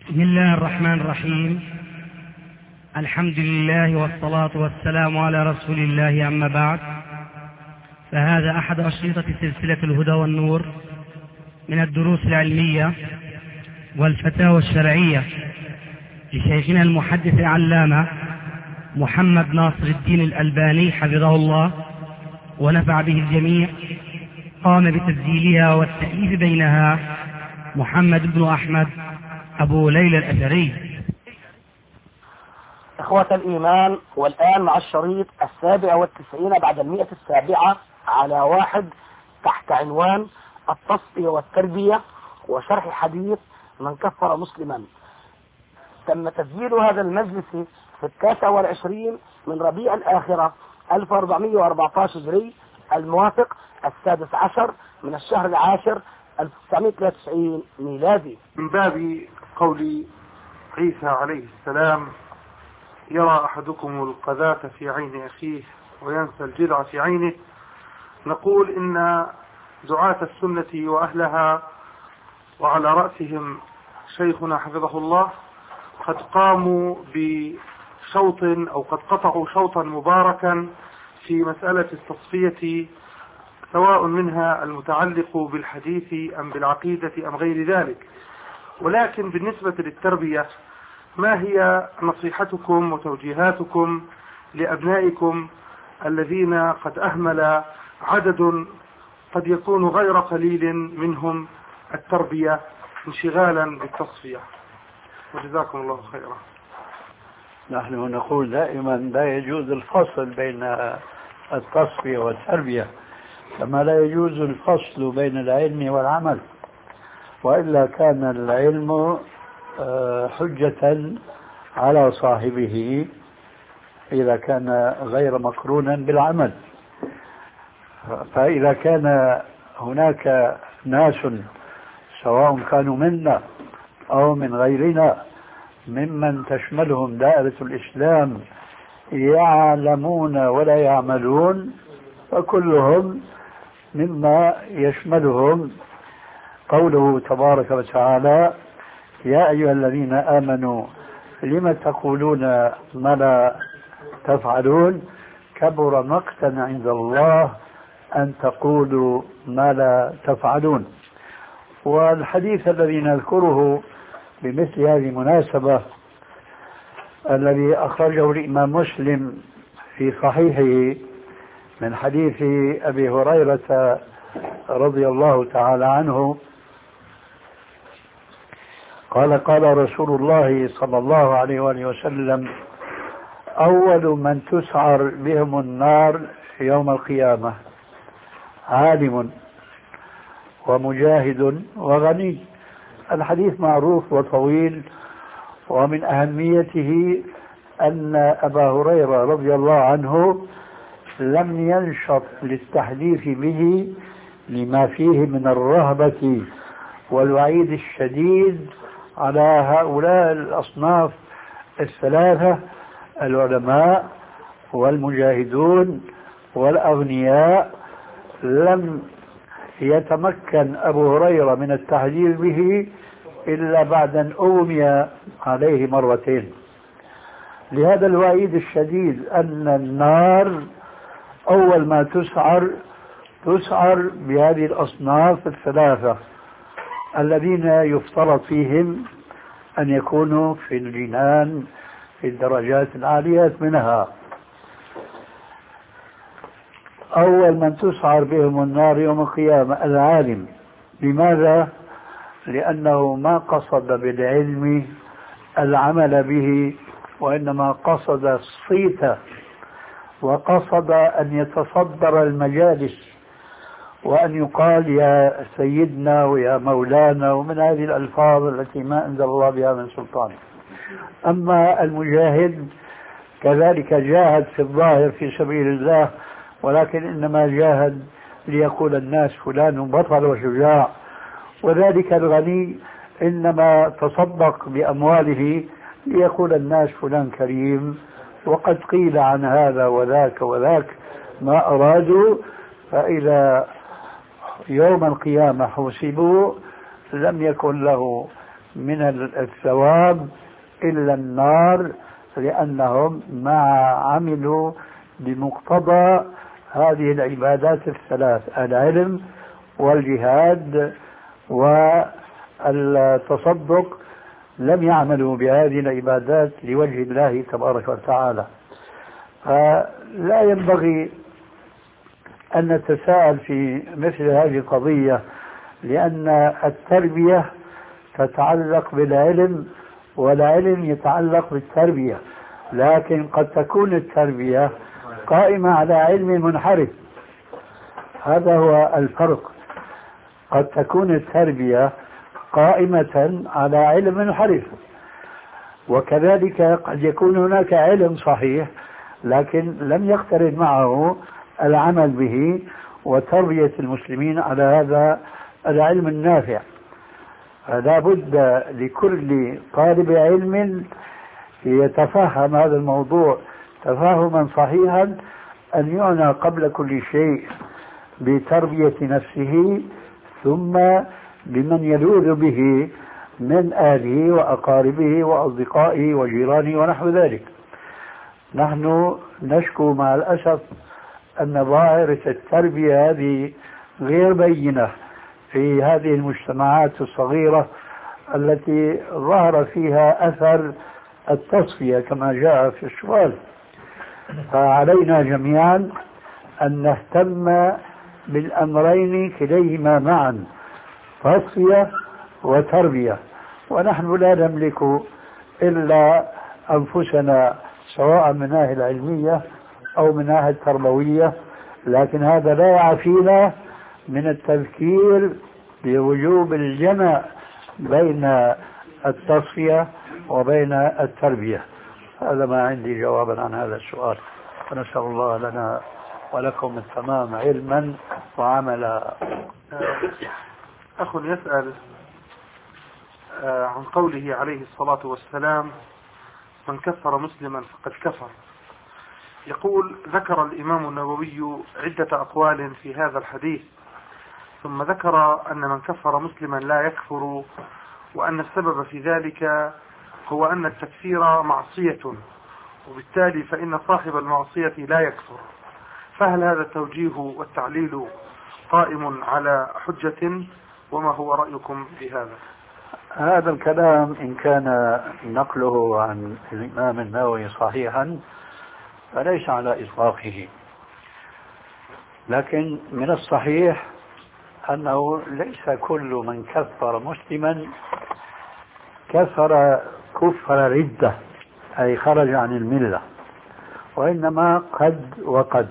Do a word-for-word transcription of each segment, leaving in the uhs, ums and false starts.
بسم الله الرحمن الرحيم. الحمد لله والصلاة والسلام على رسول الله، أما بعد، فهذا أحد أشرطة سلسلة الهدى والنور من الدروس العلمية والفتاوى الشرعية لشيخنا المحدث العلامة محمد ناصر الدين الألباني حفظه الله ونفع به الجميع. قام بتسجيلها والتأليف بينها محمد بن أحمد أبو ليلى الأثري. إخوة الإيمان، والآن مع الشريط السابع والتسعين بعد المئة السابعة على واحد تحت عنوان التصفية والتربية وشرح حديث من كفر مسلما. تم تسجيل هذا المجلس في التاسع والعشرين من ربيع الآخرة ألف وأربعمائة وأربعة عشر هجري، الموافق السادس عشر من الشهر العاشر ألف وتسعمائة وثلاثة وتسعين ميلادي. من باب قول عيسى عليه السلام: يرى أحدكم القذاة في عين أخيه وينسى الجذع في عينه، نقول إن دعاة السنة وأهلها وعلى رأسهم شيخنا حفظه الله قد قاموا بشوط أو قد قطعوا شوطا مباركا في مسألة التصفية، سواء منها المتعلق بالحديث أم بالعقيدة أم غير ذلك. ولكن بالنسبة للتربية، ما هي نصيحتكم وتوجيهاتكم لأبنائكم الذين قد أهمل عدد قد يكون غير قليل منهم التربية انشغالا بالتصفية؟ وجزاكم الله خيرا. نحن نقول دائما لا يجوز الفصل بين التصفية والتربية، كما لا يجوز الفصل بين العلم والعمل، وإلا كان العلم حجة على صاحبه إذا كان غير مقرونا بالعمل. فإذا كان هناك ناس سواء كانوا منا أو من غيرنا ممن تشملهم دائرة الإسلام يعلمون ولا يعملون، فكلهم مما يشملهم قوله تبارك وتعالى: يا أيها الذين آمنوا لم تقولون ما لا تفعلون كبر مقتا عند الله أن تقولوا ما لا تفعلون. والحديث الذي نذكره بمثل هذه المناسبة الذي أخرجه الإمام مسلم في صحيحه من حديث أبي هريرة رضي الله تعالى عنه قال: قال رسول الله صلى الله عليه وآله وسلم: أول من تسعر بهم النار يوم القيامة عالم ومجاهد وغني. الحديث معروف وطويل، ومن أهميته أن أبا هريرة رضي الله عنه لم ينشط للتحديث به لما فيه من الرهبة والوعيد الشديد على هؤلاء الأصناف الثلاثة: العلماء والمجاهدون والأغنياء. لم يتمكن أبو هريرة من التحذير به إلا بعد أن أغمي عليه مرتين. لهذا الوعيد الشديد أن النار أول ما تسعر تسعر بهذه الأصناف الثلاثة الذين يفترض فيهم أن يكونوا في الجنان في الدرجات العالية منها. أول من تسعر بهم النار يوم القيامة العالم. لماذا؟ لأنه ما قصد بالعلم العمل به، وإنما قصد الصيت، وقصد أن يتصدر المجالس وأن يقال يا سيدنا ويا مولانا ومن هذه الألفاظ التي ما أنزل الله بها من سلطان. أما المجاهد كذلك جاهد في الظاهر في سبيل الله، ولكن إنما جاهد ليقول الناس فلان بطل وشجاع. وذلك الغني إنما تصدق بأمواله ليقول الناس فلان كريم، وقد قيل عن هذا وذاك وذاك ما أرادوا، فإذا يوم القيامة حسبوا لم يكن له من الثواب إلا النار، لأنهم ما عملوا بمقتضى هذه العبادات الثلاث: العلم والجهاد والتصدق، لم يعملوا بهذه العبادات لوجه الله تبارك وتعالى. فلا ينبغي أن نتساءل في مثل هذه القضية، لأن التربية تتعلق بالعلم والعلم يتعلق بالتربية، لكن قد تكون التربية قائمة على علم منحرف. هذا هو الفرق. قد تكون التربية قائمة على علم منحرف، وكذلك قد يكون هناك علم صحيح لكن لم يقترن معه العمل به وتربية المسلمين على هذا العلم النافع. فلا بد لكل طالب علم يتفهم هذا الموضوع تفاهما صحيحا أن يعنى قبل كل شيء بتربية نفسه، ثم بمن يلوذ به من أهله وأقاربه وأصدقائه وجيرانه ونحو ذلك. نحن نشكو مع الأسف أن ظاهرة التربية هذه غير بينة في هذه المجتمعات الصغيرة التي ظهر فيها أثر التصفية كما جاء في السؤال. فعلينا جميعا أن نهتم بالأمرين كليهما معا، تصفية وتربية. ونحن لا نملك إلا أنفسنا، سواء من ناحية العلمية أو من ناحية التربوية، لكن هذا لا يعفينا من التفكير بوجوب الجمع بين التصفية وبين التربية. هذا ما عندي جوابا عن هذا السؤال، ونسأل الله لنا ولكم التمام علما وعملا. أخ يسأل عن قوله عليه الصلاة والسلام: من كفر مسلما فقد كفر. يقول: ذكر الإمام النووي عدة أقوال في هذا الحديث، ثم ذكر أن من كفر مسلما لا يكفر، وأن السبب في ذلك هو أن التكفير معصية، وبالتالي فإن صاحب المعصية لا يكفر. فهل هذا التوجيه والتعليل قائم على حجة؟ وما هو رأيكم بهذا؟ هذا الكلام إن كان نقله عن الإمام النووي صحيحا فليس على إطلاقه، لكن من الصحيح أنه ليس كل من كفر مسلما كفر كفر ردة أي خرج عن الملة، وإنما قد وقد.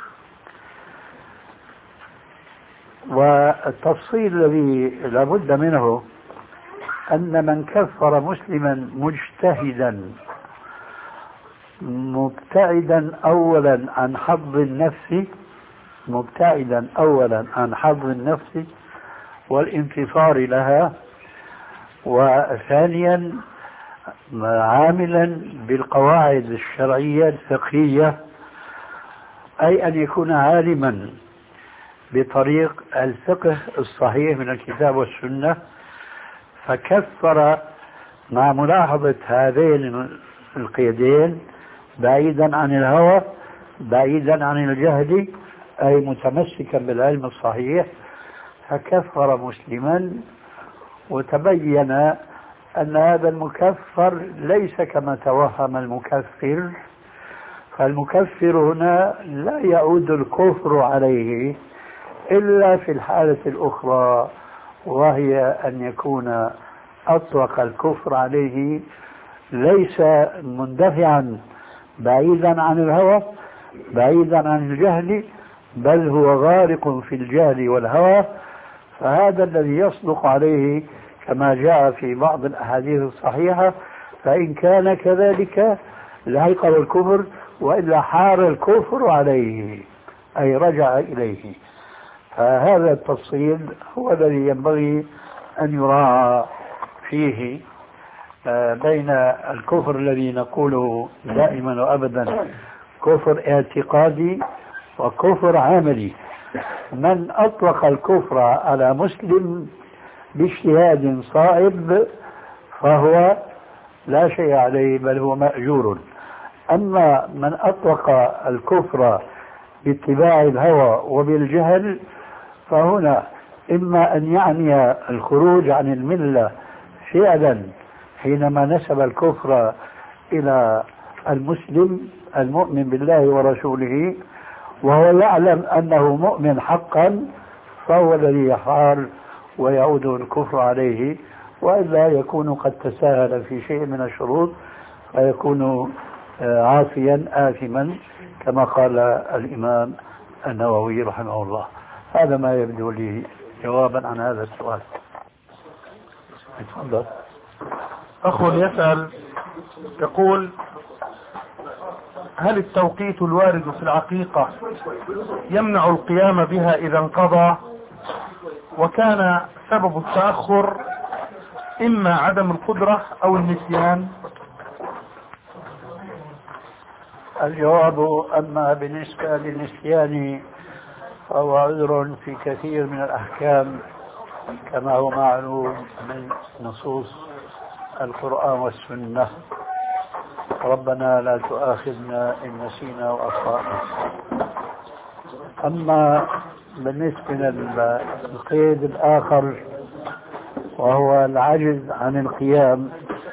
والتفصيل الذي لابد منه أن من كفر مسلما مجتهدا مبتعدا أولا عن حظ النفس مبتعدا أولا عن حظ النفس والانتصار لها، وثانيا عاملا بالقواعد الشرعية الفقهية، أي أن يكون عالما بطريق الفقه الصحيح من الكتاب والسنة، فكفر مع ملاحظة هذين القيدين: بعيدا عن الهوى، بعيدا عن الجهل، أي متمسكا بالعلم الصحيح، فكفر مسلما. وتبين أن هذا المكفر ليس كما توهم المكفر، فالمكفر هنا لا يعود الكفر عليه إلا في الحالة الأخرى، وهي أن يكون أطلق الكفر عليه ليس مندفعا بعيدا عن الهوى بعيدا عن الجهل، بل هو غارق في الجهل والهوى. فهذا الذي يصدق عليه كما جاء في بعض الأحاديث الصحيحة، فإن كان كذلك لحقه الكفر، وإلا حار الكفر عليه أي رجع إليه. فهذا التفصيل هو الذي ينبغي أن يراعى فيه بين الكفر الذي نقوله دائما وأبدا كفر اعتقادي وكفر عملي. من أطلق الكفر على مسلم باجتهاد صائب فهو لا شيء عليه بل هو مأجور. أما من أطلق الكفر باتباع الهوى وبالجهل فهنا إما أن يعني الخروج عن الملة فعلا حينما نسب الكفر إلى المسلم المؤمن بالله ورسوله وهو يعلم أنه مؤمن حقا، فهو الذي يحار ويعود الكفر عليه، وإلا يكون قد تساهل في شيء من الشروط فيكون عاصيا آثما كما قال الإمام النووي رحمه الله. هذا ما يبدو لي جوابا عن هذا السؤال. تفضل. أخ يسأل يقول: هل التوقيت الوارد في العقيقة يمنع القيام بها إذا انقضى؟ وكان سبب التأخر إما عدم القدرة أو النسيان؟ الجواب: أما بالنسبة للنسيان فهو عذر في كثير من الأحكام كما هو معلوم من نصوص القرآن والسنة. ربنا لا تؤاخذنا إن نسينا وأخطأنا. أما بالنسبة للقيد الآخر وهو العجز عن القيام،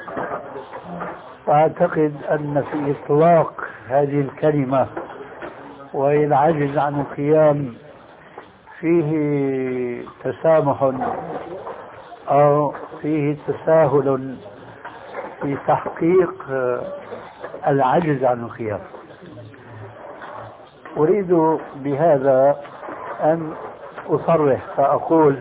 فأعتقد أن في إطلاق هذه الكلمة وهي العجز عن القيام فيه تسامح أو فيه تساهل في تحقيق العجز عن القيام. أريد بهذا أن أصرح فأقول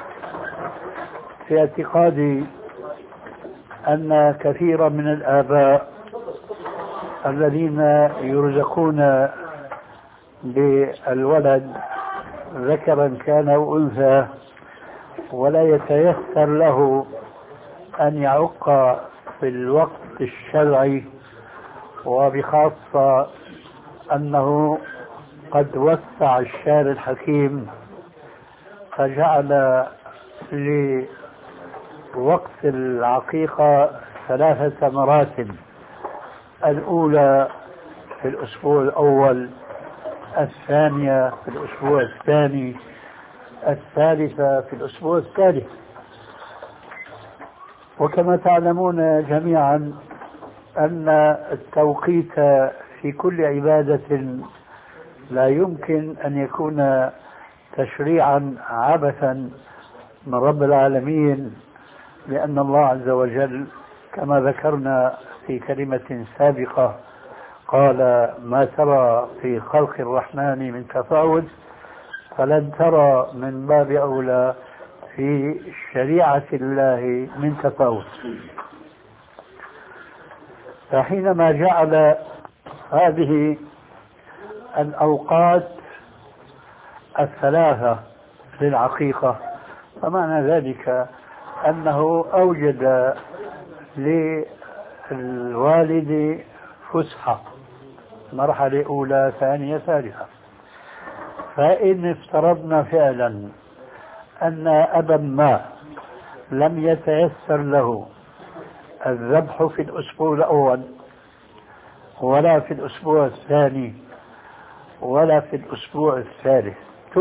في اعتقادي أن كثيرا من الآباء الذين يرزقون بالولد ذكرا كان أو أنثى ولا يتيسر له أن يعق في الوقت الشرعي، وبخاصة أنه قد وسع الشارع الحكيم فجعل لوقت العقيقة ثلاثة مراتب: الأولى في الأسبوع الأول، الثانية في الأسبوع الثاني، الثالثة في الأسبوع الثالث. وكما تعلمون جميعا أن التوقيت في كل عبادة لا يمكن أن يكون تشريعا عبثا من رب العالمين، لأن الله عز وجل كما ذكرنا في كلمة سابقة قال: ما ترى في خلق الرحمن من تفاوت فلن ترى من باب أولى في شريعة الله من تفاوت. فحينما جعل هذه الأوقات الثلاثة للعقيقة فمعنى ذلك أنه أوجد للوالد فسحة، مرحلة أولى ثانية ثالثة. فإن افترضنا فعلا أن أبا ما لم يتيسر له الذبح في الأسبوع الأول ولا في الأسبوع الثاني ولا في الأسبوع الثالث،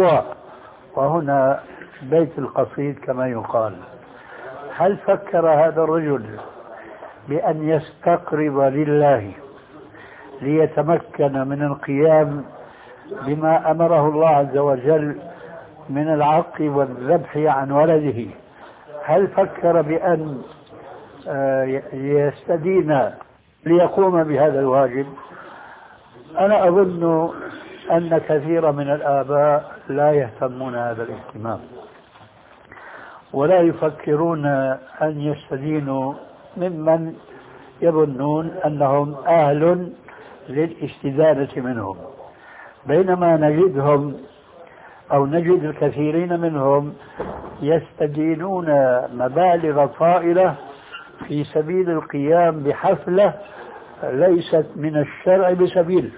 وهنا بيت القصيد كما يقال، هل فكر هذا الرجل بأن يستقرب لله ليتمكن من القيام بما أمره الله عز وجل من العق والذبح عن ولده؟ هل فكر بأن يستدين ليقوم بهذا الواجب؟ أنا أظن أن كثير من الآباء لا يهتمون هذا الاهتمام ولا يفكرون أن يستدينوا ممن يظنون أنهم أهل للاستدانة منهم، بينما نجدهم أو نجد الكثيرين منهم يستدينون مبالغ طائلة في سبيل القيام بحفلة ليست من الشرع بسبيل،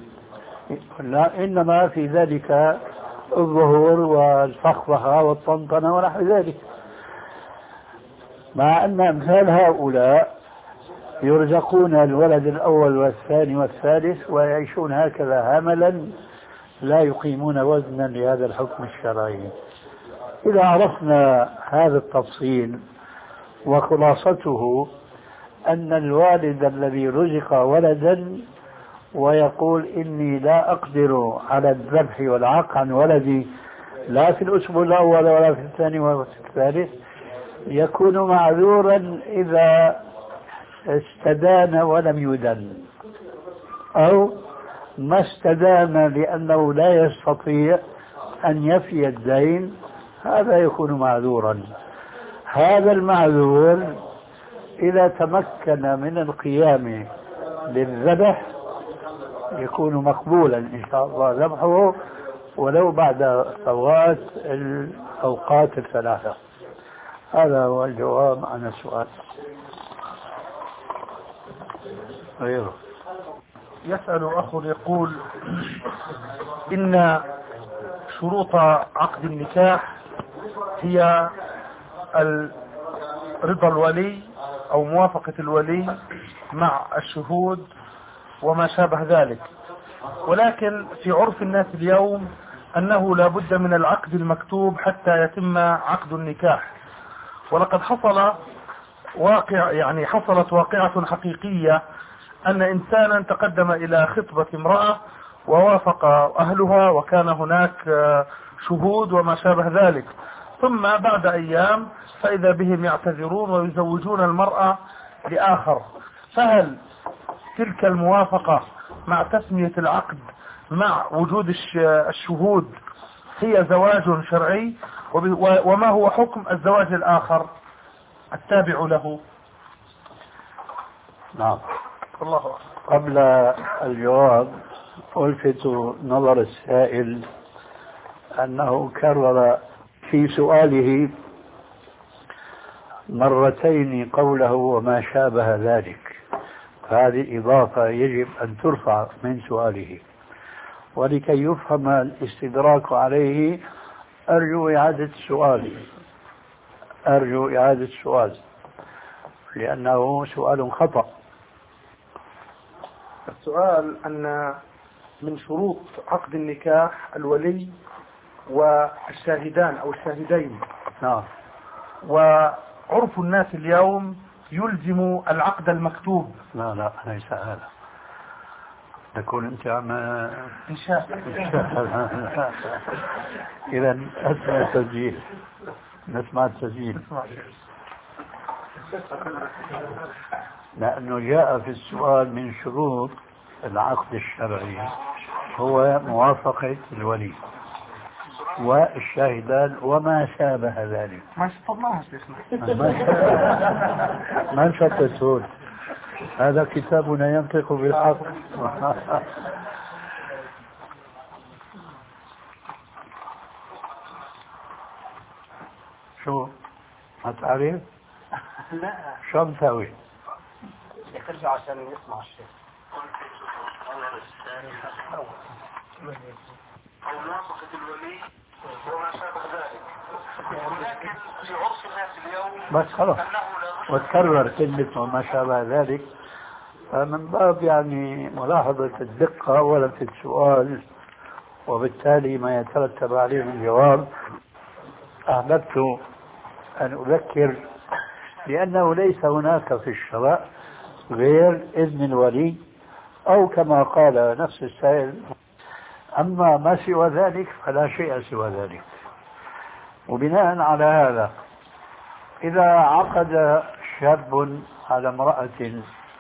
إنما في ذلك الظهور والفخفخة والطنطنة ونحو ذلك. مع أن أمثال هؤلاء يرزقون الولد الأول والثاني والثالث ويعيشون هكذا هملا لا يقيمون وزنا لهذا الحكم الشرعي. إذا عرفنا هذا التفصيل وخلاصته أن الوالد الذي رزق ولدا ويقول إني لا أقدر على الذبح والعاق عن ولدي لا في الأسبوع الأول ولا في الثاني ولا في الثالث يكون معذورا إذا استدان ولم يدن، أو ما استدان لأنه لا يستطيع أن يفي الدين، هذا يكون معذورا. هذا المعذور إذا تمكن من القيام بالذبح يكون مقبولا إن شاء الله ذبحه ولو بعد فوات الأوقات الثلاثة. هذا هو الجواب عن السؤال. غيره يسأل أخ يقول إن شروط عقد النكاح هي رضا الولي أو موافقة الولي مع الشهود وما شابه ذلك، ولكن في عرف الناس اليوم أنه لا بد من العقد المكتوب حتى يتم عقد النكاح. ولقد حصل واقع يعني حصلت واقعة حقيقية أن إنسانا تقدم إلى خطبة امرأة ووافق أهلها وكان هناك شهود وما شابه ذلك، ثم بعد أيام فإذا بهم يعتذرون ويزوجون المرأة لآخر. فهل تلك الموافقة مع تسمية العقد مع وجود الشهود هي زواج شرعي؟ وما هو حكم الزواج الآخر التابع له؟ نعم. الله قبل الجواب ألفت نظر السائل أنه كرر في سؤاله مرتين قوله وما شابه ذلك، فهذه إضافة يجب أن ترفع من سؤاله، ولكي يفهم الاستدراك عليه أرجو إعادة السؤال أرجو إعادة السؤال لأنه سؤال خطأ. السؤال أن من شروط عقد النكاح الولي والشاهدان أو الشاهدين. نعم. وعرف الناس اليوم يلزم العقد المكتوب. لا لا ليس هذا، تكون أنت عم إنشاء. إذا أسمع التسجيل، نسمع التسجيل، لأنه جاء في السؤال من شروط العقد الشرعي هو موافقة الولي والشاهدان وما شابه ذلك. ما شطبناها شيخنا. ما شطبتون، هذا كتابنا ينطق بالحق. شو ما تعرف؟ لا شو مسوي؟ يرجع عشان يسمع الشيخ. أو موافقة الولي وما شابه ذلك، ولكن في عرف الناس اليوم بس خلاص وتكرر كلمة وما شابه ذلك، فمن باب يعني ملاحظة الدقة أولا في السؤال وبالتالي ما يترتب عليه من جواب، أحببت أن أذكر لأنه ليس هناك في الشرع غير إذن الولي أو كما قال نفس السائل، أما ما سوى ذلك فلا شيء سوى ذلك. وبناء على هذا إذا عقد شاب على امرأة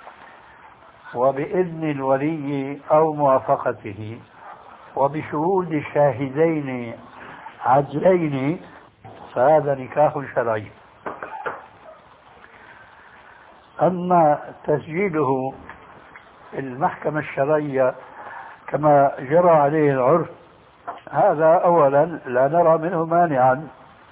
وبإذن الولي أو موافقته وبشهود شاهدين عدلين فهذا نكاح شرعي. أما تسجيله المحكمة الشرعية كما جرى عليه العرف هذا أولا لا نرى منه مانعا،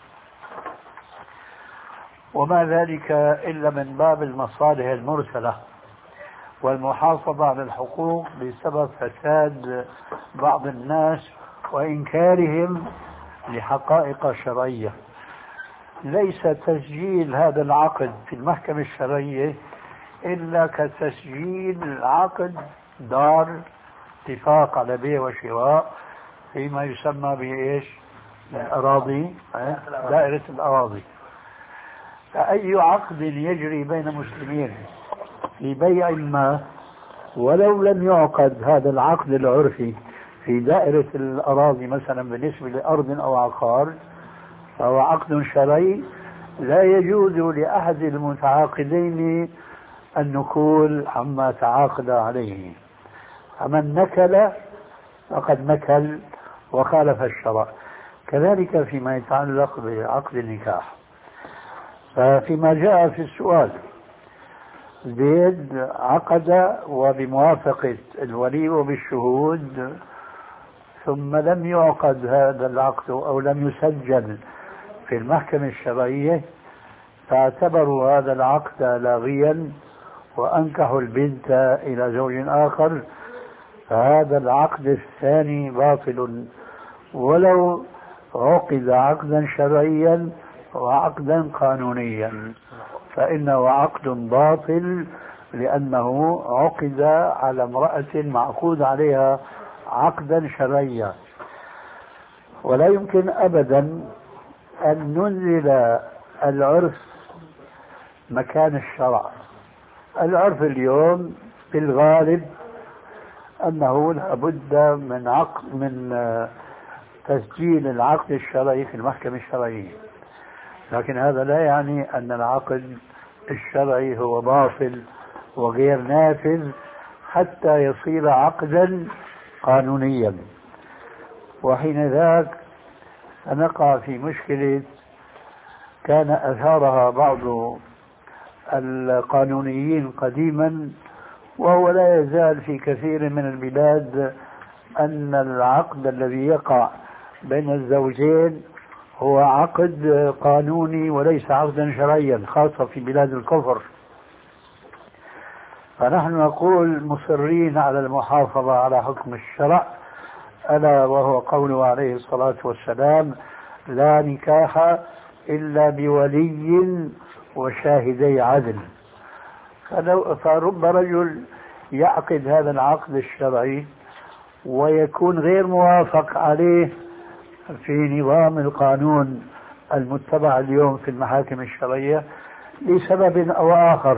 وما ذلك إلا من باب المصالح المرسلة والمحافظة على الحقوق بسبب فساد بعض الناس وإنكارهم لحقائق شرعية. ليس تسجيل هذا العقد في المحكمة الشرعية إلا كتسجيل عقد دار اتفاق على بيع وشراء فيما يسمى بإيش؟ الأراضي، دائرة الأراضي. فأي عقد يجري بين مسلمين في بيع ما ولو لم يعقد هذا العقد العرفي في دائرة الأراضي مثلا بالنسبة لأرض أو عقار فهو عقد شرعي لا يجوز لأحد المتعاقدين النكول عما تعاقد عليه. فمن نكل فقد نكل وخالف الشرع. كذلك فيما يتعلق بعقد النكاح. ففيما جاء في السؤال زيد عقد وبموافقة الولي وبالشهود ثم لم يعقد هذا العقد أو لم يسجل في المحكمة الشرعية فاعتبروا هذا العقد لاغيا وأنكحوا البنت إلى زوج آخر، فهذا العقد الثاني باطل ولو عقد عقدا شرعيا وعقدا قانونيا، فإنه عقد باطل لأنه عقد على امرأة معقود عليها عقدا شرعيا. ولا يمكن أبدا أن ننزل العرف مكان الشرع. العرف اليوم في الغالب أنه لابد من عقد من تسجيل العقد الشرعي في المحكمة الشرعية، لكن هذا لا يعني أن العقد الشرعي هو باطل وغير نافذ حتى يصير عقدا قانونيا، وحين ذاك سنقع في مشكلة كان أثارها بعض القانونيين قديما وهو لا يزال في كثير من البلاد أن العقد الذي يقع بين الزوجين هو عقد قانوني وليس عقدا شرعيا، خاصة في بلاد الكفر. فنحن نقول مصرين على المحافظة على حكم الشرع، ألا وهو قوله عليه الصلاة والسلام: لا نكاح إلا بولي وشاهدي عدل. فرب رجل يعقد هذا العقد الشرعي ويكون غير موافق عليه في نظام القانون المتبع اليوم في المحاكم الشرعية لسبب أو آخر.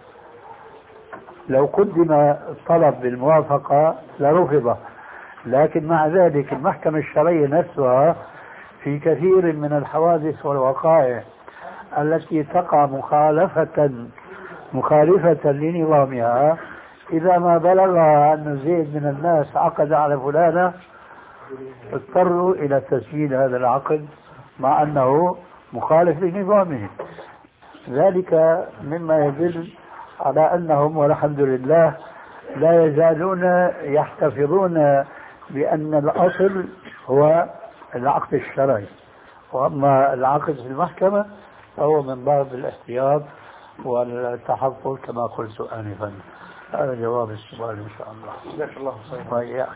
لو قدم الطلب بالموافقة لرفض، لكن مع ذلك المحكمة الشرعية نفسها في كثير من الحوادث والوقائع التي تقع مخالفة مخالفة لنظامها إذا ما بلغها أن زيد من الناس عقد على فلانة اضطروا إلى تسجيل هذا العقد مع أنه مخالف لنظامه. ذلك مما يدل على أنهم والحمد لله لا يزالون يحتفظون بأن الأصل هو العقد الشرعي، وأما العقد في المحكمة فهو من باب الاحتياط والتحفظ كما قلت آنفا. هذا جواب السؤال إن شاء الله. جزاك الله خيرا.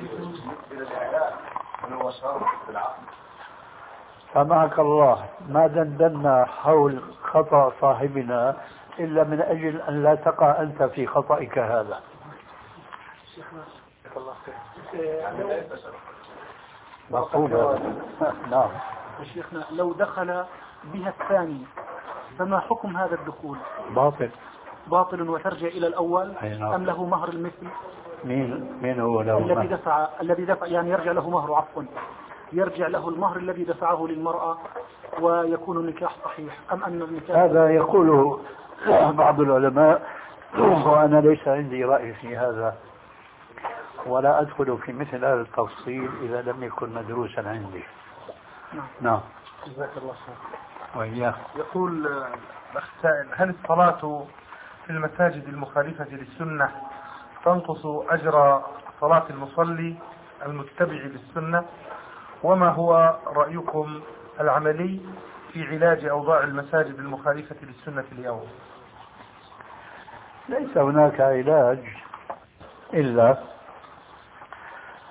سمعك الله، ما دندنا حول خطأ صاحبنا إلا من أجل أن لا تقع أنت في خطأك هذا. مفهوم. نعم. شيخنا لو دخل بها الثاني فما حكم هذا الدخول؟ باطل. باطل وترجع إلى الأول نعم. أم له مهر المثل؟ مين مين هو له الذي مهر؟ دفع الذي دفع يعني يرجع له مهر، عفوا يرجع له المهر الذي دفعه للمرأة ويكون النكاح صحيح، أم أن النكاح هذا يقوله بعض العلماء وأنا ليس عندي رأي في هذا ولا أدخل في مثل هذا التفصيل إذا لم يكن مدروسا عندي. نعم. نعم. جزاك الله خير. وإياك. يقول الأخ سائل: هل الصلاة في المساجد المخالفة للسنة تنقص أجر صلاة المصلي المتبع للسنة؟ وما هو رأيكم العملي في علاج أوضاع المساجد المخالفة للسنة اليوم؟ ليس هناك علاج إلا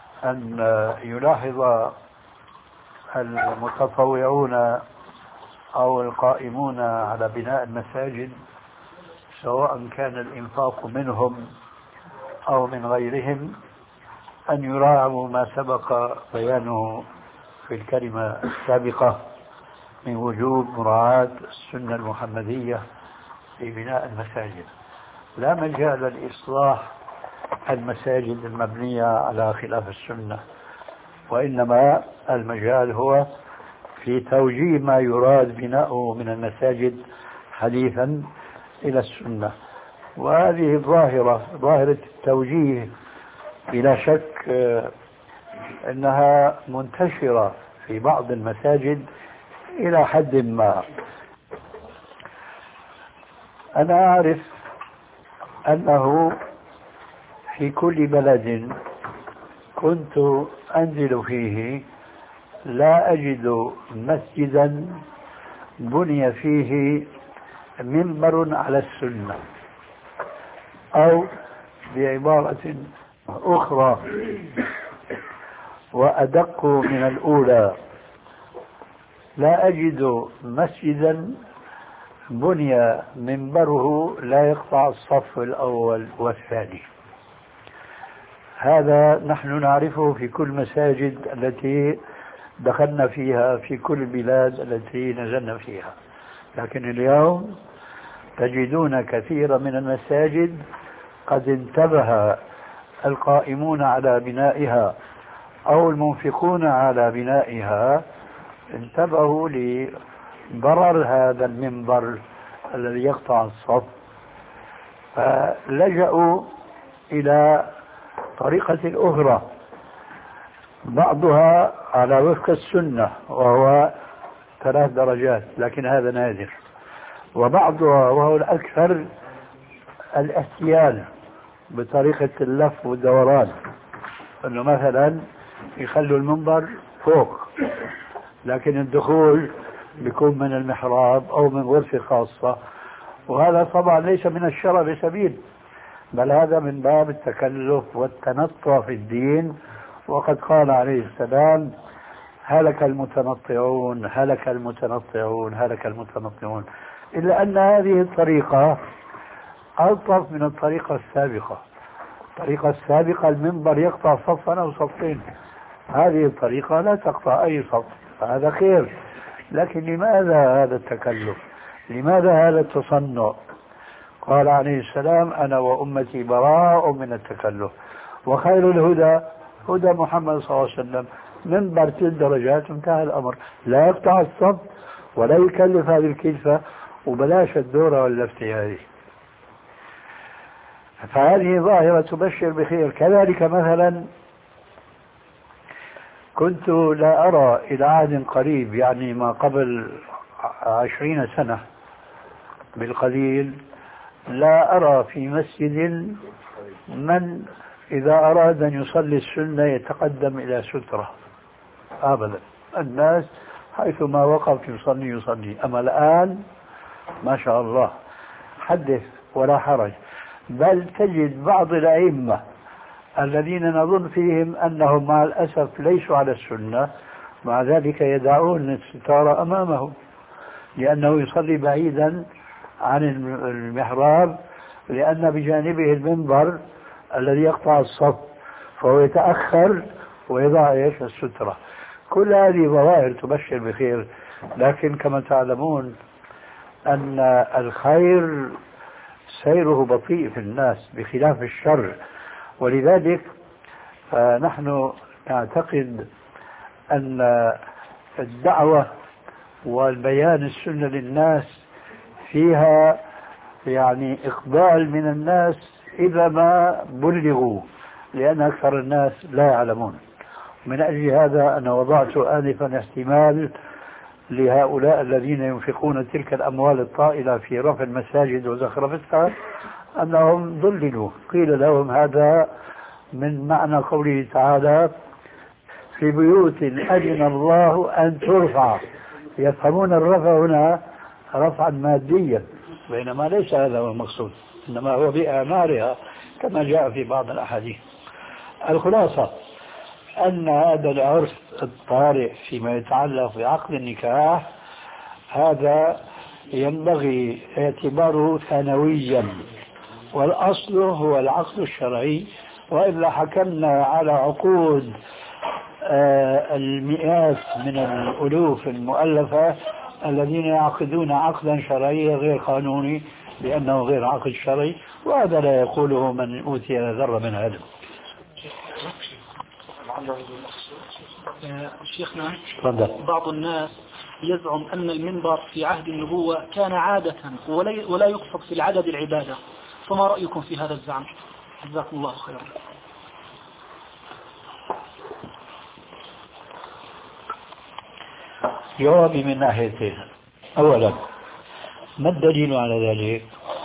أن يلاحظ المتطوعون أو القائمون على بناء المساجد، سواء كان الإنفاق منهم أو من غيرهم، أن يراعوا ما سبق بيانه في الكلمة السابقة من وجوب مراعاة السنة المحمدية في بناء المساجد. لا مجال لإصلاح المساجد المبنية على خلاف السنة، وإنما المجال هو في توجيه ما يراد بناؤه من المساجد حديثا إلى السنة. وهذه الظاهرة، ظاهرة التوجيه، بلا شك أنها منتشرة في بعض المساجد إلى حد ما. أنا أعرف أنه في كل بلد كنت أنزل فيه لا أجد مسجدا بني فيه منبر على السنة، أو بعبارة أخرى وأدق من الأولى، لا أجد مسجدا بني منبره لا يقطع الصف الأول والثاني. هذا نحن نعرفه في كل مساجد التي دخلنا فيها في كل البلاد التي نزلنا فيها، لكن اليوم تجدون كثير من المساجد قد انتبه القائمون على بنائها أو المنفقون على بنائها، انتبهوا لضرر هذا المنبر الذي يقطع الصف، فلجأوا إلى طريقة أخرى بعضها على وفق السنة وهو ثلاث درجات، لكن هذا نادر، وبعضها وهو الأكثر الاحتيال بطريقة اللف والدوران، أنه مثلا يخلوا المنبر فوق لكن الدخول بيكون من المحراب أو من غرفة خاصة، وهذا طبعا ليس من الشرع بسبيل، بل هذا من باب التكلف والتنطع في الدين. وقد قال عليه السلام: هلك المتنطعون هلك المتنطعون هلك المتنطعون. إلا أن هذه الطريقة ألطف من الطريقة السابقة. الطريقة السابقة المنبر يقطع صفا أو صفين، هذه الطريقة لا تقطع أي صف، هذا خير. لكن لماذا هذا التكلف؟ لماذا هذا التصنع؟ قال عليه السلام: أنا وأمتي براء من التكلف، وخير الهدى هدى محمد صلى الله عليه وسلم، منبر ثلاث درجات انتهى الأمر، لا يقطع الصف ولا يكلف هذه الكلفة، وبلاش الدورة واللفتة هذه. فهذه ظاهرة تبشر بخير. كذلك مثلا كنت لا أرى إلى عهد قريب، يعني ما قبل عشرين سنة بالقليل، لا أرى في مسجد من إذا أراد أن يصلي السنة يتقدم إلى سترة أبدا، الناس حيثما وقف يصلي يصلي. أما الآن ما شاء الله حدث ولا حرج، بل تجد بعض الأئمة الذين نظن فيهم أنهم مع الأسف ليسوا على السنة، مع ذلك يدعون الستارة أمامه، لأنه يصلي بعيدا عن المحراب، لأن بجانبه المنبر الذي يقطع الصف، فهو يتأخر ويضع ايش السترة. كل هذه ظواهر تبشر بخير، لكن كما تعلمون أن الخير سيره بطيء في الناس بخلاف الشر، ولذلك نحن نعتقد أن الدعوة والبيان السنة للناس فيها يعني إقبال من الناس إذا ما بلغوا، لأن أكثر الناس لا يعلمون. من أجل هذا أنا وضعت آنفا احتمال لهؤلاء الذين ينفقون تلك الأموال الطائلة في رفع المساجد وزخرفتها أنهم ضللوا. قيل لهم هذا من معنى قوله تعالى: في بيوت أذن الله أن ترفع. يفهمون الرفع هنا رفعا ماديا، بينما ليس هذا هو المقصود، إنما هو بأعمارها كما جاء في بعض الأحاديث. الخلاصة أن هذا العرف الطارئ فيما يتعلق بعقد النكاح هذا ينبغي اعتباره ثانويا، والأصل هو العقد الشرعي، وإلا حكمنا على عقود المئات من الألوف المؤلفة الذين يعقدون عقدا شرعيا غير قانوني لأنه غير عقد شرعي، وهذا لا يقوله من أوتي ذرة من علم. شيخنا، تفضل. بعض الناس يزعم أن المنبر في عهد النبوة كان عادة ولا يقصد في العدد العبادة، فما رأيكم في هذا الزعم؟ جزاكم الله خيرا. جوابي من ناحيتين. أولا، ما الدليل على ذلك؟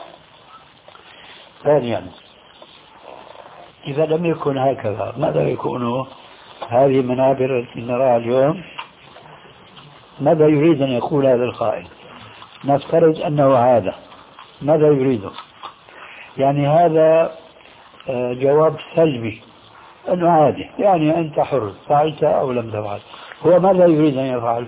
ثانيا، إذا لم يكن هكذا ماذا يكون؟ هذه المنابر التي نراها اليوم ماذا يريد أن يقول هذا القائل؟ نفترض أنه عادة، ماذا يريده؟ يعني هذا جواب سلبي أنه عادي، يعني أنت حر فعلت أو لم تفعل. هو ماذا يريد أن يفعل؟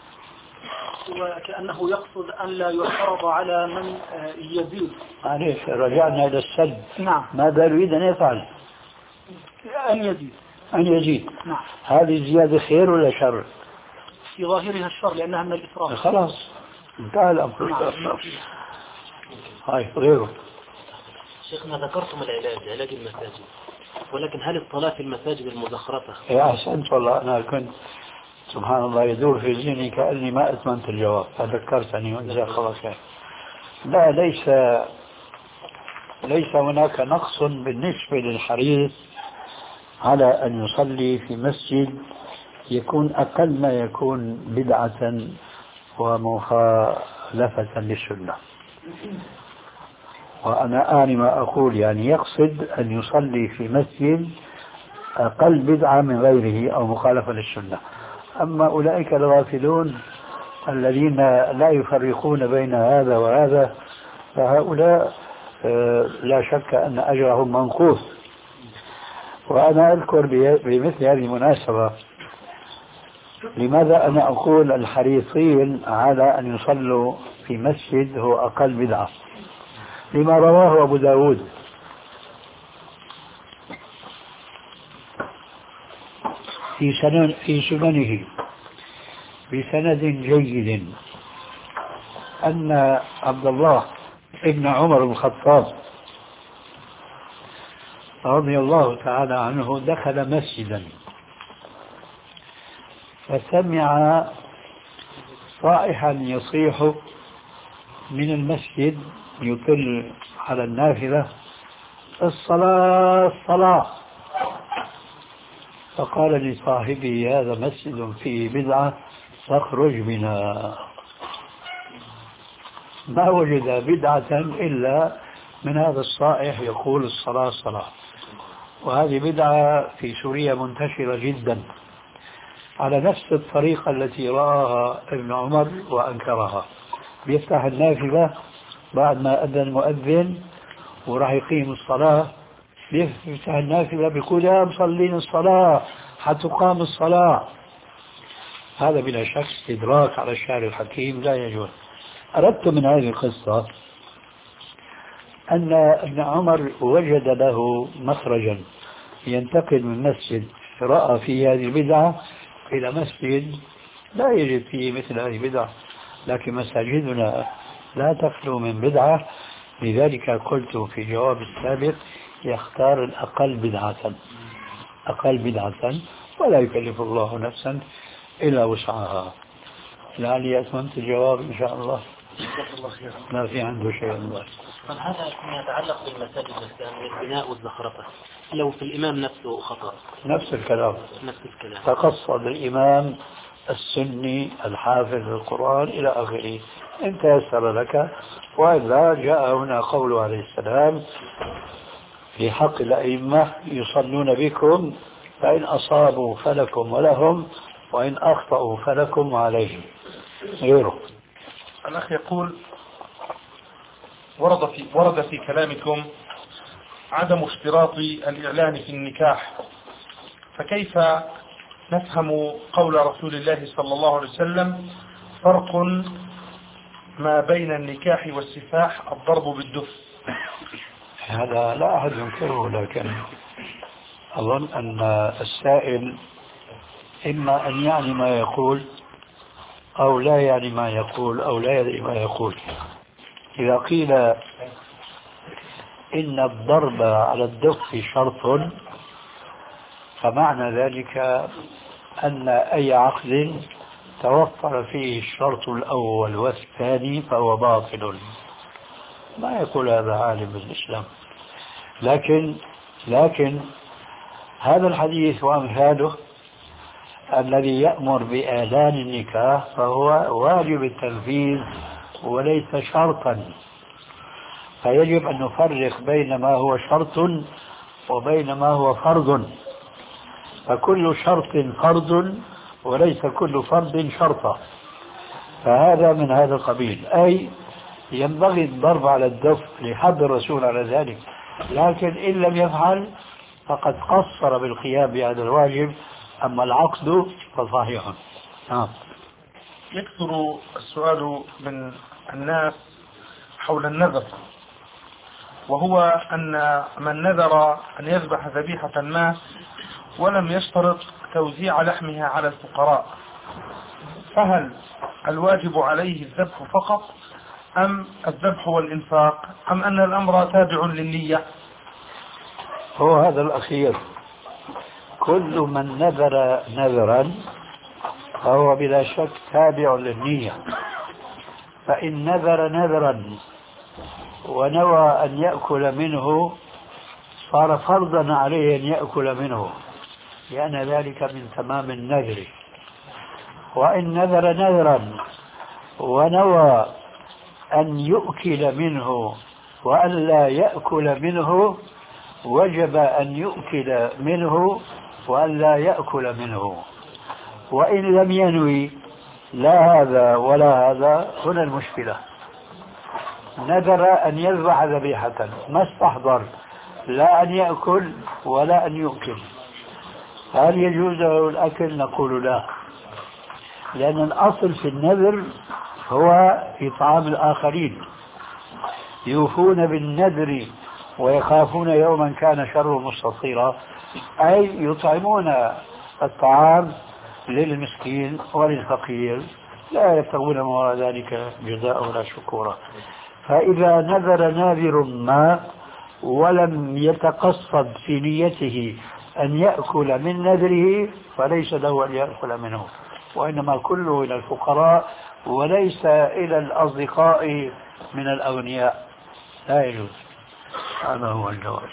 وكأنه يقصد أن لا يعترض على من يزيد. معليش، رجعنا إلى السلب. نعم. ماذا يريد أن يفعل؟ أن يزيد. أن يزيد. نعم. هذه الزيادة خير ولا شر؟ في ظاهرها الشر لأنها من الإسراف. خلاص انتهى الأمر. نعم. هاي غيره. شيخنا، ذكرتم العلاج علاج المساجد، ولكن هل الصلاة في المساجد المزخرفة؟ يا أحسنت والله، أنا كنت سبحان الله يدور في ذهني كأني ما أتممت الجواب، فذكرتني وجزاك الله خير. لا، ليس ليس هناك نقص بالنسبة للحريص على أن يصلي في مسجد يكون أقل ما يكون بدعة ومخالفة للسنة. وأنا آني ما أقول، يعني يقصد أن يصلي في مسجد أقل بدعة من غيره أو مخالفة للسنة. أما أولئك الغافلون الذين لا يفرقون بين هذا وهذا فهؤلاء لا شك أن أجرهم منقوص. وأنا أذكر بمثل هذه المناسبة لماذا أنا أقول الحريصين على أن يصلوا في مسجد هو أقل بدعة، لما رواه أبو داود في سنن في سننه بسند جيد أن عبد الله ابن عمر بن الخطاب رضي الله تعالى عنه دخل مسجدا فسمع صائحا يصيح من المسجد يطل على النافذة: الصلاة الصلاة. فقال لصاحبه: هذا مسجد فيه بدعة فاخرج بنا. ما وجد بدعة إلا من هذا الصائح يقول الصلاة الصلاة. وهذه بدعة في سوريا منتشرة جدا على نفس الطريقة التي رآها ابن عمر وأنكرها. بيفتح النافذة بعد ما أذن المؤذن وراح يقيم الصلاة، بيفتح النافذة بيقول: يا مصلين الصلاة حتقام الصلاة. هذا بلا شك استدراك على الشارع الحكيم لا يجوز. أردت من هذه القصة أن ابن عمر وجد له مخرجا ينتقل من مسجد رأى فيه هذه البدعة إلى مسجد لا يجد فيه مثل هذه البدعة، لكن مساجدنا لا تخلو من بدعة. لذلك قلت في جواب السابق يختار الأقل بدعة، أقل بدعة، ولا يكلف الله نفسا إلا وسعها. لعلي أتممت الجواب إن شاء الله. ما في عنده شيء الله. هذا فيما يتعلق بالمساجد نفسها من البناء والزخرفة، لو في الإمام نفسه خطأ نفس الكلام، نفس الكلام تقصد الإمام السني الحافظ للقرآن إلى آخره إن تيسر لك، وإلا جاء هنا قوله عليه السلام في حق الأئمة: يصلون بكم فإن أصابوا فلكم ولهم وإن أخطأوا فلكم وعليهم. غيره. الأخ يقول: ورد في, ورد في كلامكم عدم اشتراط الإعلان في النكاح، فكيف نفهم قول رسول الله صلى الله عليه وسلم: فرق ما بين النكاح والسفاح الضرب بالدف. هذا لا أحد ينكره، لكن أظن أن السائل إما أن يعني ما يقول أو لا يعني ما يقول أو لا يدري ما يقول. إذا قيل إن الضرب على الدف شرط، فمعنى ذلك أن أي عقد توفر فيه الشرط الأول والثاني فهو باطل. ما يقول هذا عالم بالإسلام، لكن لكن هذا الحديث وأمثاله الذي يأمر بإعلان النكاح فهو واجب التنفيذ وليس شرطا، فيجب أن نفرق بين ما هو شرط وبين ما هو فرض، فكل شرط فرض وليس كل فرض شرطا، فهذا من هذا القبيل. أي ينبغي الضرب على الدف لحد الرسول على ذلك، لكن إن لم يفعل فقد قصر بالقيام بهذا الواجب، أما العقد فصحيح. آه. يكثر السؤال من الناس حول النذر، وهو أن من نذر أن يذبح ذبيحة ما ولم يشترط توزيع لحمها على الفقراء، فهل الواجب عليه الذبح فقط أم الذبح والإنفاق، أم أن الأمر تابع للنية؟ هو هذا الأخير، كل من نذر نذرا فهو بلا شك تابع للنية، فإن نذر نذرا ونوى أن يأكل منه صار فرضا عليه أن يأكل منه، لأن ذلك من تمام النذر. وإن نذر نذرا ونوى أن يؤكل منه وأن لا يأكل منه وجب أن يؤكل منه وأن لا يأكل منه. وإن لم ينوي لا هذا ولا هذا، هنا المشكلة. نذر أن يذبح ذبيحة ما استحضر لا أن يأكل ولا أن يؤكل، هل يجوز له الأكل؟ نقول لا، لأن الأصل في النذر هو إطعام الآخرين، يوفون بالنذر ويخافون يوما كان شره مستطيرا، أي يطعمون الطعام للمسكين وللفقير لا يبتغون وراء ذلك جزاء ولا شكورا. فإذا نذر ناذر ما ولم يتقصد في نيته أن يأكل من نذره فليس له أن يأكل منه، وإنما كله إلى الفقراء وليس إلى الأصدقاء من الأغنياء، لا يجوز. هذا هو الجواب.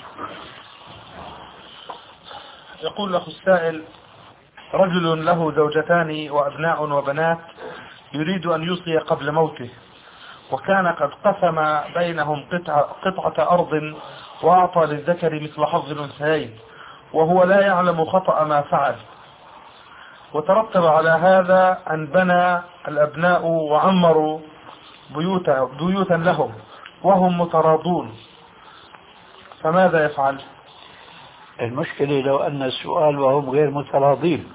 يقول له السائل: رجل له زوجتان وأبناء وبنات يريد أن يوصي قبل موته، وكان قد قسم بينهم قطعة, قطعة أرض وأعطى للذكر مثل حظ الأنثيين، وهو لا يعلم خطأ ما فعل، وترتب على هذا أن بنى الأبناء وعمروا بيوتا, بيوتا لهم وهم متراضون، فماذا يفعل؟ المشكلة لو أن السؤال وهم غير متراضين،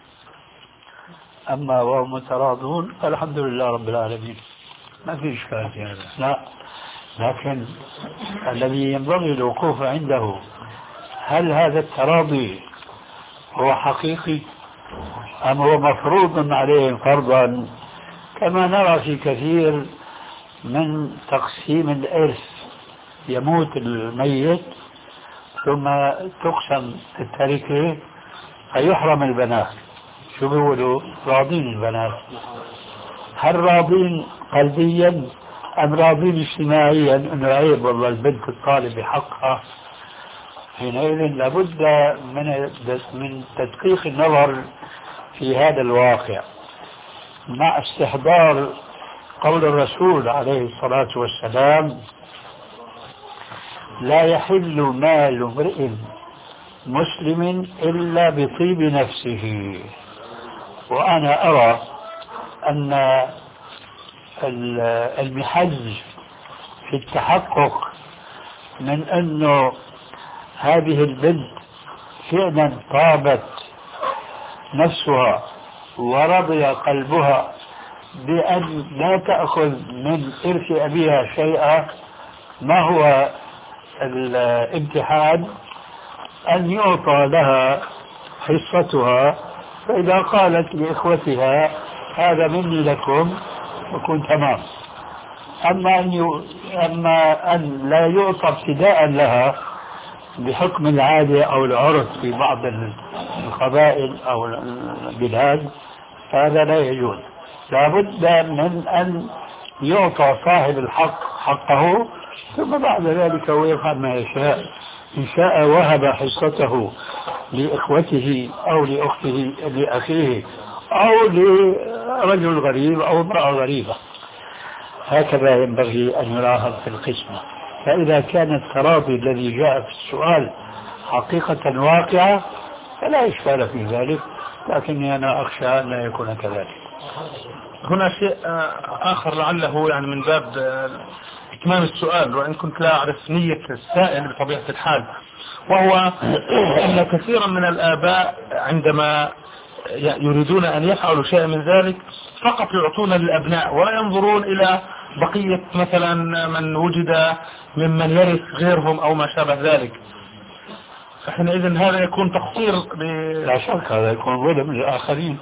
أما وهم متراضون فالحمد لله رب العالمين، ما في إشكال في هذا. لا، لكن الذي ينبغي الوقوف عنده هل هذا التراضي هو حقيقي أم هو مفروض عليهم فرضا، كما نرى في كثير من تقسيم الإرث، يموت الميت ثم تقسم التركة فيحرم البنات. شو بيقولوا؟ راضين البنات. هل راضين قلبيا أم راضين اجتماعيا أنه عيب والله البنت الطالب بحقها؟ حينئذ لابد من من تدقيق النظر في هذا الواقع، مع استحضار قول الرسول عليه الصلاة والسلام: لا يحل مال امرئ مسلم إلا بطيب نفسه. وأنا أرى أن المحج في التحقق من أنه هذه البنت فعلا طابت نفسها ورضي قلبها بأن لا تأخذ من إرث أبيها شيئا. ما هو الامتحان؟ أن يعطى لها حصتها، فإذا قالت لإخوتها هذا مني لكم يكون تمام. أما أن, ي... أما أن لا يعطى ابتداء لها بحكم العادة أو العرف في بعض القبائل أو البلاد، هذا لا يجوز. لابد من أن يعطى صاحب الحق حقه، ثم بعد ذلك هو يفعل ما يشاء. إن شاء وهب حصته لإخوته أو لأخته لأخيه أو لرجل غريب أو امرأة غريبة. هكذا ينبغي أن يلاحظ في القسمة. فإذا كان التراضي الذي جاء في السؤال حقيقة واقعة فلا إشكال في ذلك، لكني أنا أخشى أن لا يكون كذلك. هنا شيء آخر لعله يعني من باب إتمام السؤال، وإن كنت لا أعرف نية السائل بطبيعة الحال، وهو أن كثيرا من الآباء عندما يريدون أن يفعلوا شيء من ذلك فقط يعطون للأبناء ولا ينظرون إلى بقية مثلا من وجد ممن يرث غيرهم أو ما شابه ذلك. فحينئذ هذا يكون تقصير ب... لا شك هذا يكون ظلم للآخرين.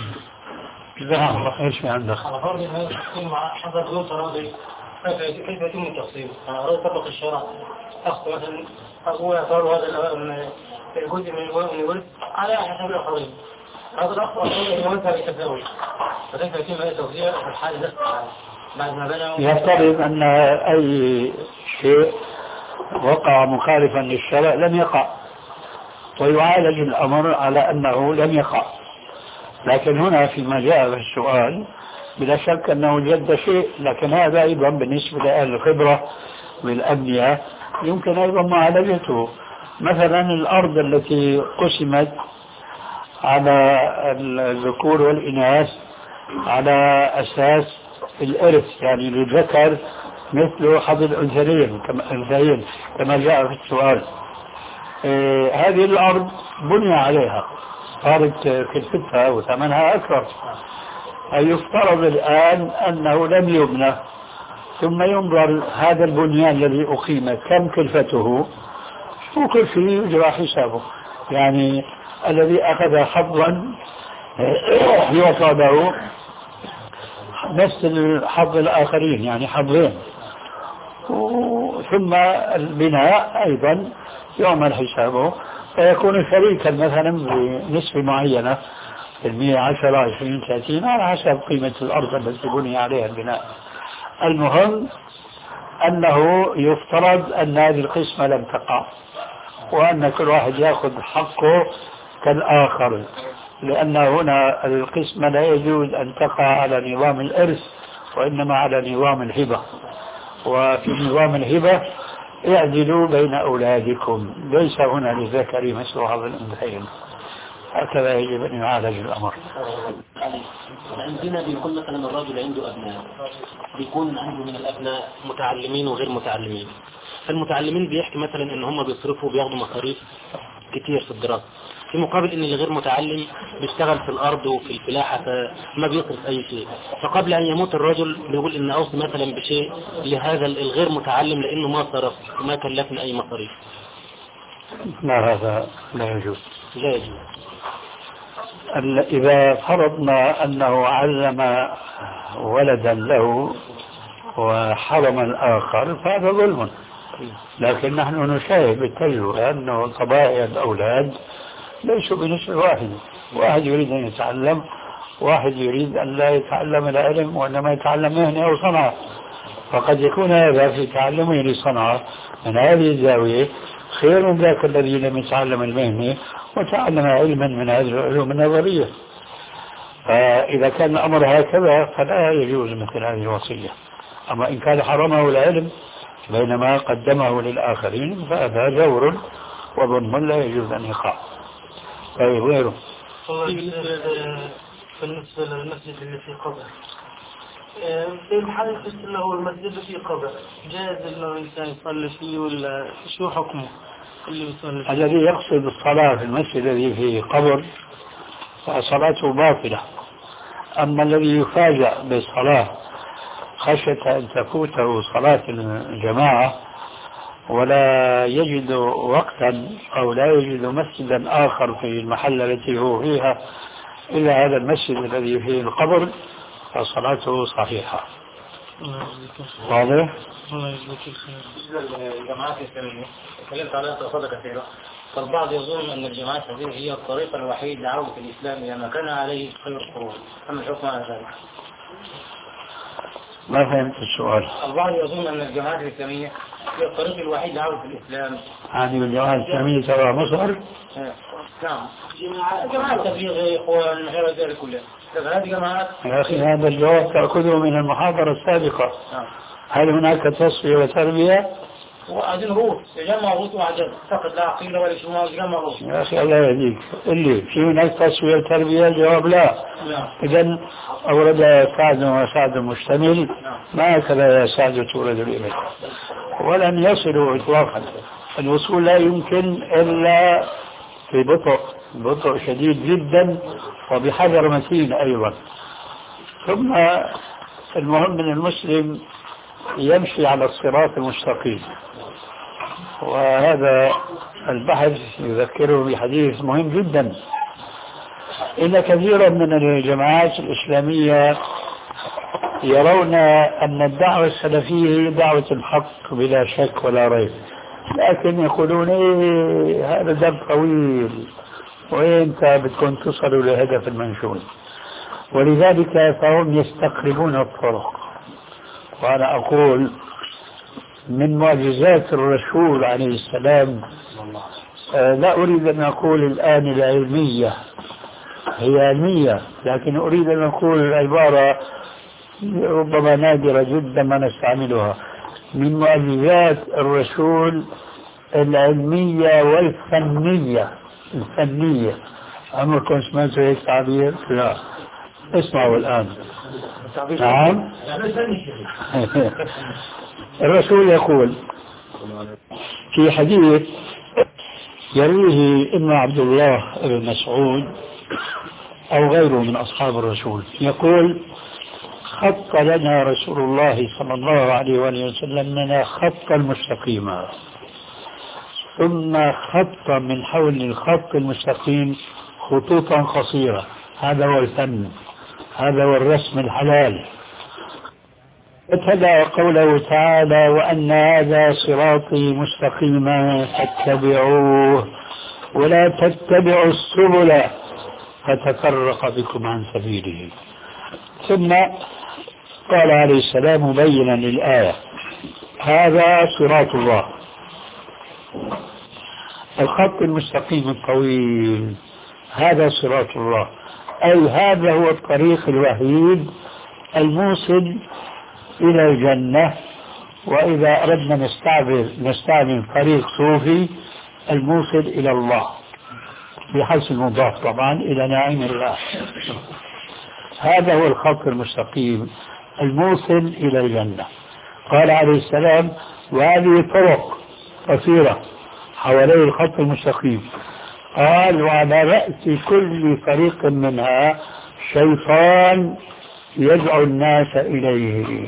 إذا إيش عندك؟ على فرض هذا التقسيم مع حضر ذو تراضي، كيف يتم التقسيم؟ أنا أريد طبق الشرع، أخذ مثلا أقول أعطاه هذا الجزء من الورث على حسب الآخرين، هذا الأخ يمثل بالتساوي، فكيف يتم هذا التوزيع في الحال ده بعد ما بنوا؟ يفترض أن أي شيء وقع مخالفا للشرع لم يقع، ويعالج الأمر على أنه لم يقع. لكن هنا فيما جاء في السؤال بلا شك أنه جد شيء، لكن هذا أيضا بالنسبة لأهل الخبرة بالأبنية يمكن أيضا معالجته. مثلا الأرض التي قسمت على الذكور والإناث على أساس الإرث، يعني للذكر مثل حظ الأنثيين كما, كما جاء في السؤال. إيه هذه الأرض بني عليها، صارت كلفتها وثمنها أكثر. يفترض الآن أنه لم يبنى، ثم ينظر هذا البنيان الذي أقيم كم كلفته، شو كلفه يجرى حسابه. يعني الذي أخذ حظا يعطى له نفس الحظ الآخرين، يعني حظين. ثم البناء أيضا يعمل حسابه، فيكون شريكا مثلا بنسبة معينة، المية عشرة عشرين ثلاثين على حسب قيمة الأرض التي بني عليها البناء. المهم أنه يفترض أن هذه القسمة لم تقع، وأن كل واحد يأخذ حقه كالآخر، لأن هنا القسمة لا يجوز أن تقع على نظام الإرث وإنما على نظام الهبة. وفي نظام الهبة اعدلوا بين أولادكم، ليس هنا للذكر مثل هذا الأنثيين. هكذا يجب أن يعالج الأمر. عندنا بيكون مثلا الرجل عنده أبناء، بيكون عنده من الأبناء متعلمين وغير متعلمين. فالمتعلمين بيحكي مثلا إن هم بيصرفوا بياخدوا مصاريف كتير في الدراسة، في مقابل إن الغير متعلم بيشتغل في الأرض وفي الفلاحة فما بيصرف أي شيء. فقبل أن يموت الرجل بيقول إن أوصي مثلا بشيء لهذا الغير متعلم لأنه ما صرف وما كلفنا أي مصاريف. لا، هذا لا يجوز. لا يجوز. إذا فرضنا أنه علم ولدا له وحرم الآخر فهذا ظلم. لكن نحن نشاهد بالتجربة أنه طبائع الأولاد ليسوا بنسبة واحدة، واحد يريد أن يتعلم، واحد يريد أن لا يتعلم العلم وإنما يتعلم مهنة أو صنعة. فقد يكون هذا في تعلمه لصنعة من هذه الزاوية خير من ذاك الذي لم يتعلم المهنة وتعلم علما من هذه العلوم النظرية. فإذا كان الأمر هكذا فلا يجوز مثل هذه الوصية. أما إن كان حرمه العلم بينما قدمه للآخرين فهذا جور وظلم لا يجوز أن يقع. طيب غيره. بالنسبة للمسجد اللي فيه قبر، في الحال له المسجد فيه قبر، جائز انه الانسان يصلي فيه ولا شو حكمه اللي يصلي فيه؟ الذي يقصد الصلاة في المسجد الذي فيه قبر فصلاته باطلة. أما الذي يفاجأ بالصلاة خشية أن تفوته صلاة الجماعة ولا يجد وقتا أو لا يجد مسجدا آخر في المحل التي هو فيها إلا هذا المسجد الذي فيه القبر فصلاته صحيحة. واضح؟ الله يجزيك الخير. الجماعات الإسلامية تكلمت عليها تفاصيل كثيرة، فالبعض يظن أن الجماعات هذه هي الطريقة الوحيد لعودة الإسلام إلى ما كان عليه خير القرون، أما الحكم على ذلك؟ ما فهمت السؤال. البعض يظن أن الجماعات الإسلامية هي الطريق الوحيد لعودة الإسلام. يعني بالجماعة الإسلامية تبع مصر؟ نعم، جماعات تبليغ إخوان غير ذلك كلها. هذه جماعات. يا أخي هذا الجواب تأخذه من المحاضرة السابقة. نعم. هل هناك تصفية وتربية؟ وبعدين روح يجمع روح وعدد فقط لا عقيدة ولا شيء، ما يجمع روح. يا أخي الله يهديك اللي في هناك تصفية وتربية؟ الجواب لا. إذن أورد سعد وسعد مشتمل ما هكذا يا سعد تورد الإبل ولن يصلوا إطلاقا. الوصول لا يمكن إلا في بطء بطء شديد جدا وبحذر متين أيضا. ثم المهم من المسلم يمشي على الصراط المستقيم، وهذا البحث يذكره بحديث مهم جدا. إن كثيرا من الجماعات الإسلامية يرون أن الدعوة السلفية هي دعوة الحق بلا شك ولا ريب، لكن يقولون إيه هذا درب طويل وإنت بتكون تصل لهدف المنشود، ولذلك فهم يستقربون الطرق. وأنا أقول من معجزات الرسول عليه السلام، لا أريد أن أقول الآن العلمية، هي علمية لكن أريد أن أقول العبارة ربما نادرة جدا ما نستعملها، من معجزات الرسول العلمية والفنية. الفنية عمركم سمعتوا هيك تعبير؟ لا، اسمعوا الآن. نعم. الرسول يقول في حديث يرويه إما عبد الله بن مسعود أو غيره من أصحاب الرسول، يقول خط لنا رسول الله صلى الله عليه وآله وسلم لنا خطا مستقيما، ثم خط من حول الخط المستقيم خطوطا قصيرة. هذا هو الفن، هذا هو الرسم الحلال. اتبع قوله تعالى وأن هذا صراطي مستقيما فاتبعوه ولا تتبعوا السبل فتفرق بكم عن سبيله. ثم قال عليه السلام مبينا للآية هذا صراط الله، الخط المستقيم الطويل هذا صراط الله، أي هذا هو الطريق الوحيد الموصل إلى الجنة. وإذا أردنا نستعمل نستعمل طريق صوفي الموصل إلى الله بحيث المضاف طبعا إلى نعيم الله. هذا هو الخط المستقيم الموصل إلى الجنة. قال عليه السلام وهذه طرق قصيرة حوالي الخط المستقيم. قال وعلى رأس كل طريق منها شيطان يدعو الناس إليه.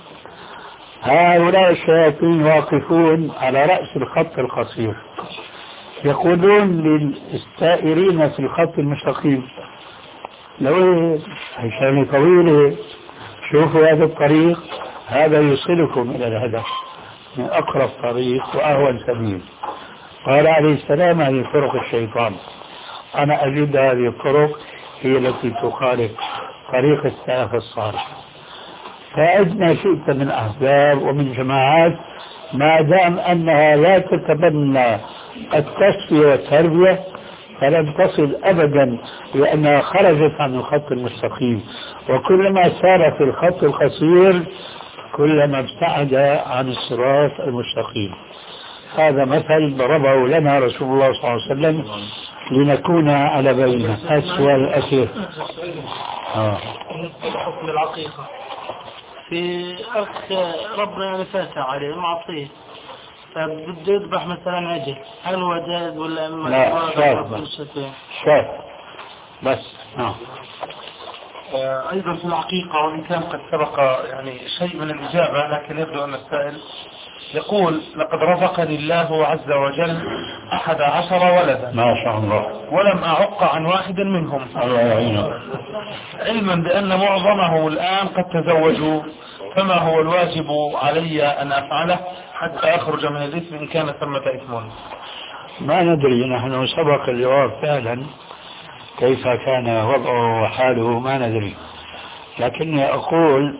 هؤلاء الشياطين واقفون على رأس الخط القصير يقولون للسائرين في الخط المستقيم لو عشان طويلة شوفوا هذا الطريق، هذا يوصلكم إلى الهدف من أقرب طريق وأهون سبيل. قال عليه السلام هذه طرق الشيطان، أنا أجد هذه الطرق هي التي تخالف طريق السلف الصالح. فأدنى شئت من أحزاب ومن جماعات ما دام أنها لا تتبنى التصفية والتربية فلن تصل أبدا، لأنها خرجت عن الخط المستقيم، وكلما سار في الخط القصير كلما ابتعد عن الصراط المستقيم. هذا مثل ضربه لنا رسول الله صلى الله عليه وسلم لنكون على بينه. السؤال الأخير آه. حكم العقيقة في أخ ربنا يعني فاتح عليه معطيه فبده يذبح مثلا عجل، هل هو جائز ولا اما لا؟ شاف بس شاف بس. آه. أيضا في العقيقة، وإن كان قد سبق يعني شيء من الإجابة، لكن يبدو أن السائل يقول: لقد رزقني الله عز وجل أحد عشر ولدا ما شاء الله ولم أعق عن واحد منهم، الله يعينه، علما بأن معظمه الآن قد تزوجوا، فما هو الواجب علي أن أفعله حتى أخرج من الإثم إن كان ثمة إثم؟ ما ندري، نحن سبق الجواب فعلا كيف كان وضعه وحاله ما ندري، لكني أقول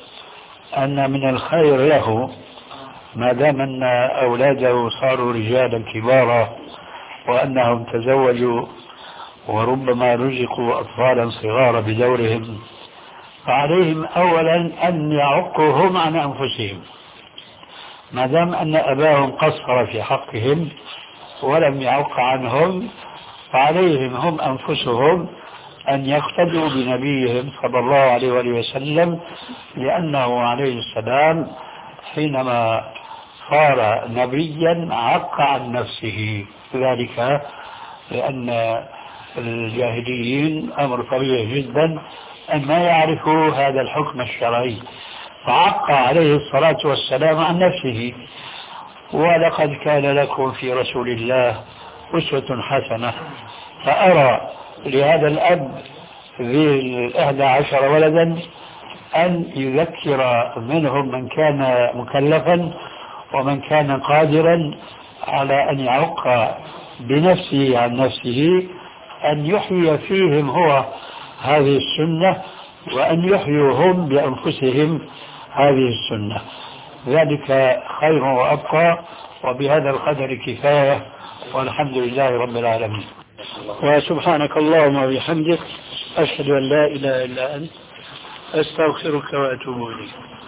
أن من الخير له ما دام أن أولاده صاروا رجالا كبارا وأنهم تزوجوا وربما رزقوا أطفالا صغارا بدورهم، فعليهم أولا أن يعقوا هم عن أنفسهم، ما دام أن أباهم قصر في حقهم ولم يعق عنهم، فعليهم هم أنفسهم أن يقتدوا بنبيهم صلى الله عليه وآله وسلم، لأنه عليه السلام حينما صار نبيا عق عن نفسه، ذلك لأن الجاهليين أمر طبيعي جدا أن ما يعرفوا هذا الحكم الشرعي، فعق عليه الصلاة والسلام عن نفسه. ولقد كان لكم في رسول الله أسوة حسنة، فأرى لهذا الأب ذي الأحد عشر ولدا أن يذكر منهم من كان مكلفا ومن كان قادرا على أن يعق بنفسه عن نفسه، أن يحيي فيهم هو هذه السنة وأن يحيوا هم بأنفسهم هذه السنة، ذلك خير وأبقى. وبهذا القدر كفاية، والحمد لله رب العالمين. وسبحانك اللهم وبحمدك، أشهد أن لا إله إلا أنت، أستغفرك وأتوب إليك.